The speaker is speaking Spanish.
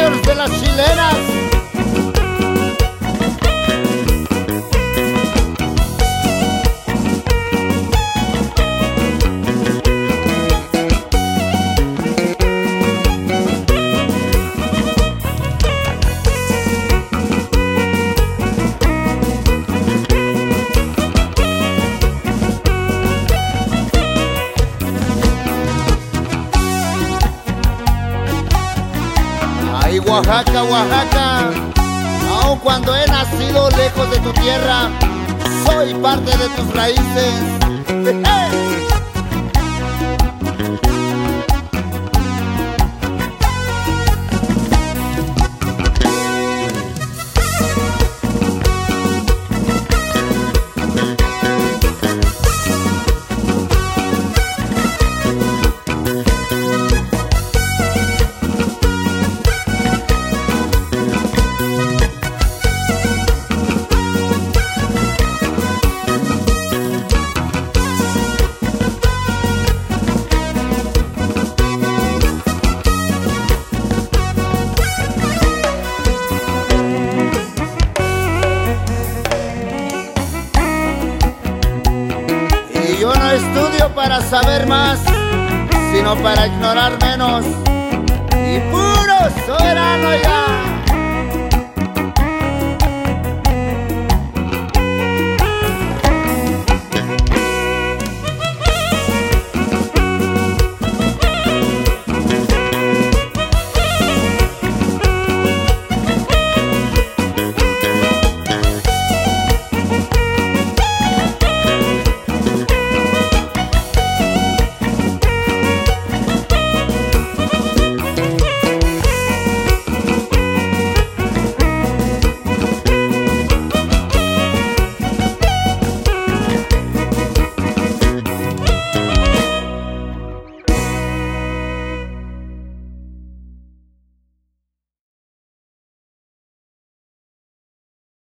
Juniors de las chilenas. Ay, Oaxaca, Oaxaca, aun cuando he nacido lejos de tu tierra, soy parte de tus raíces. ¡Hey! Yo no estudio para saber más, sino para ignorar menos. Y puro soberano ya.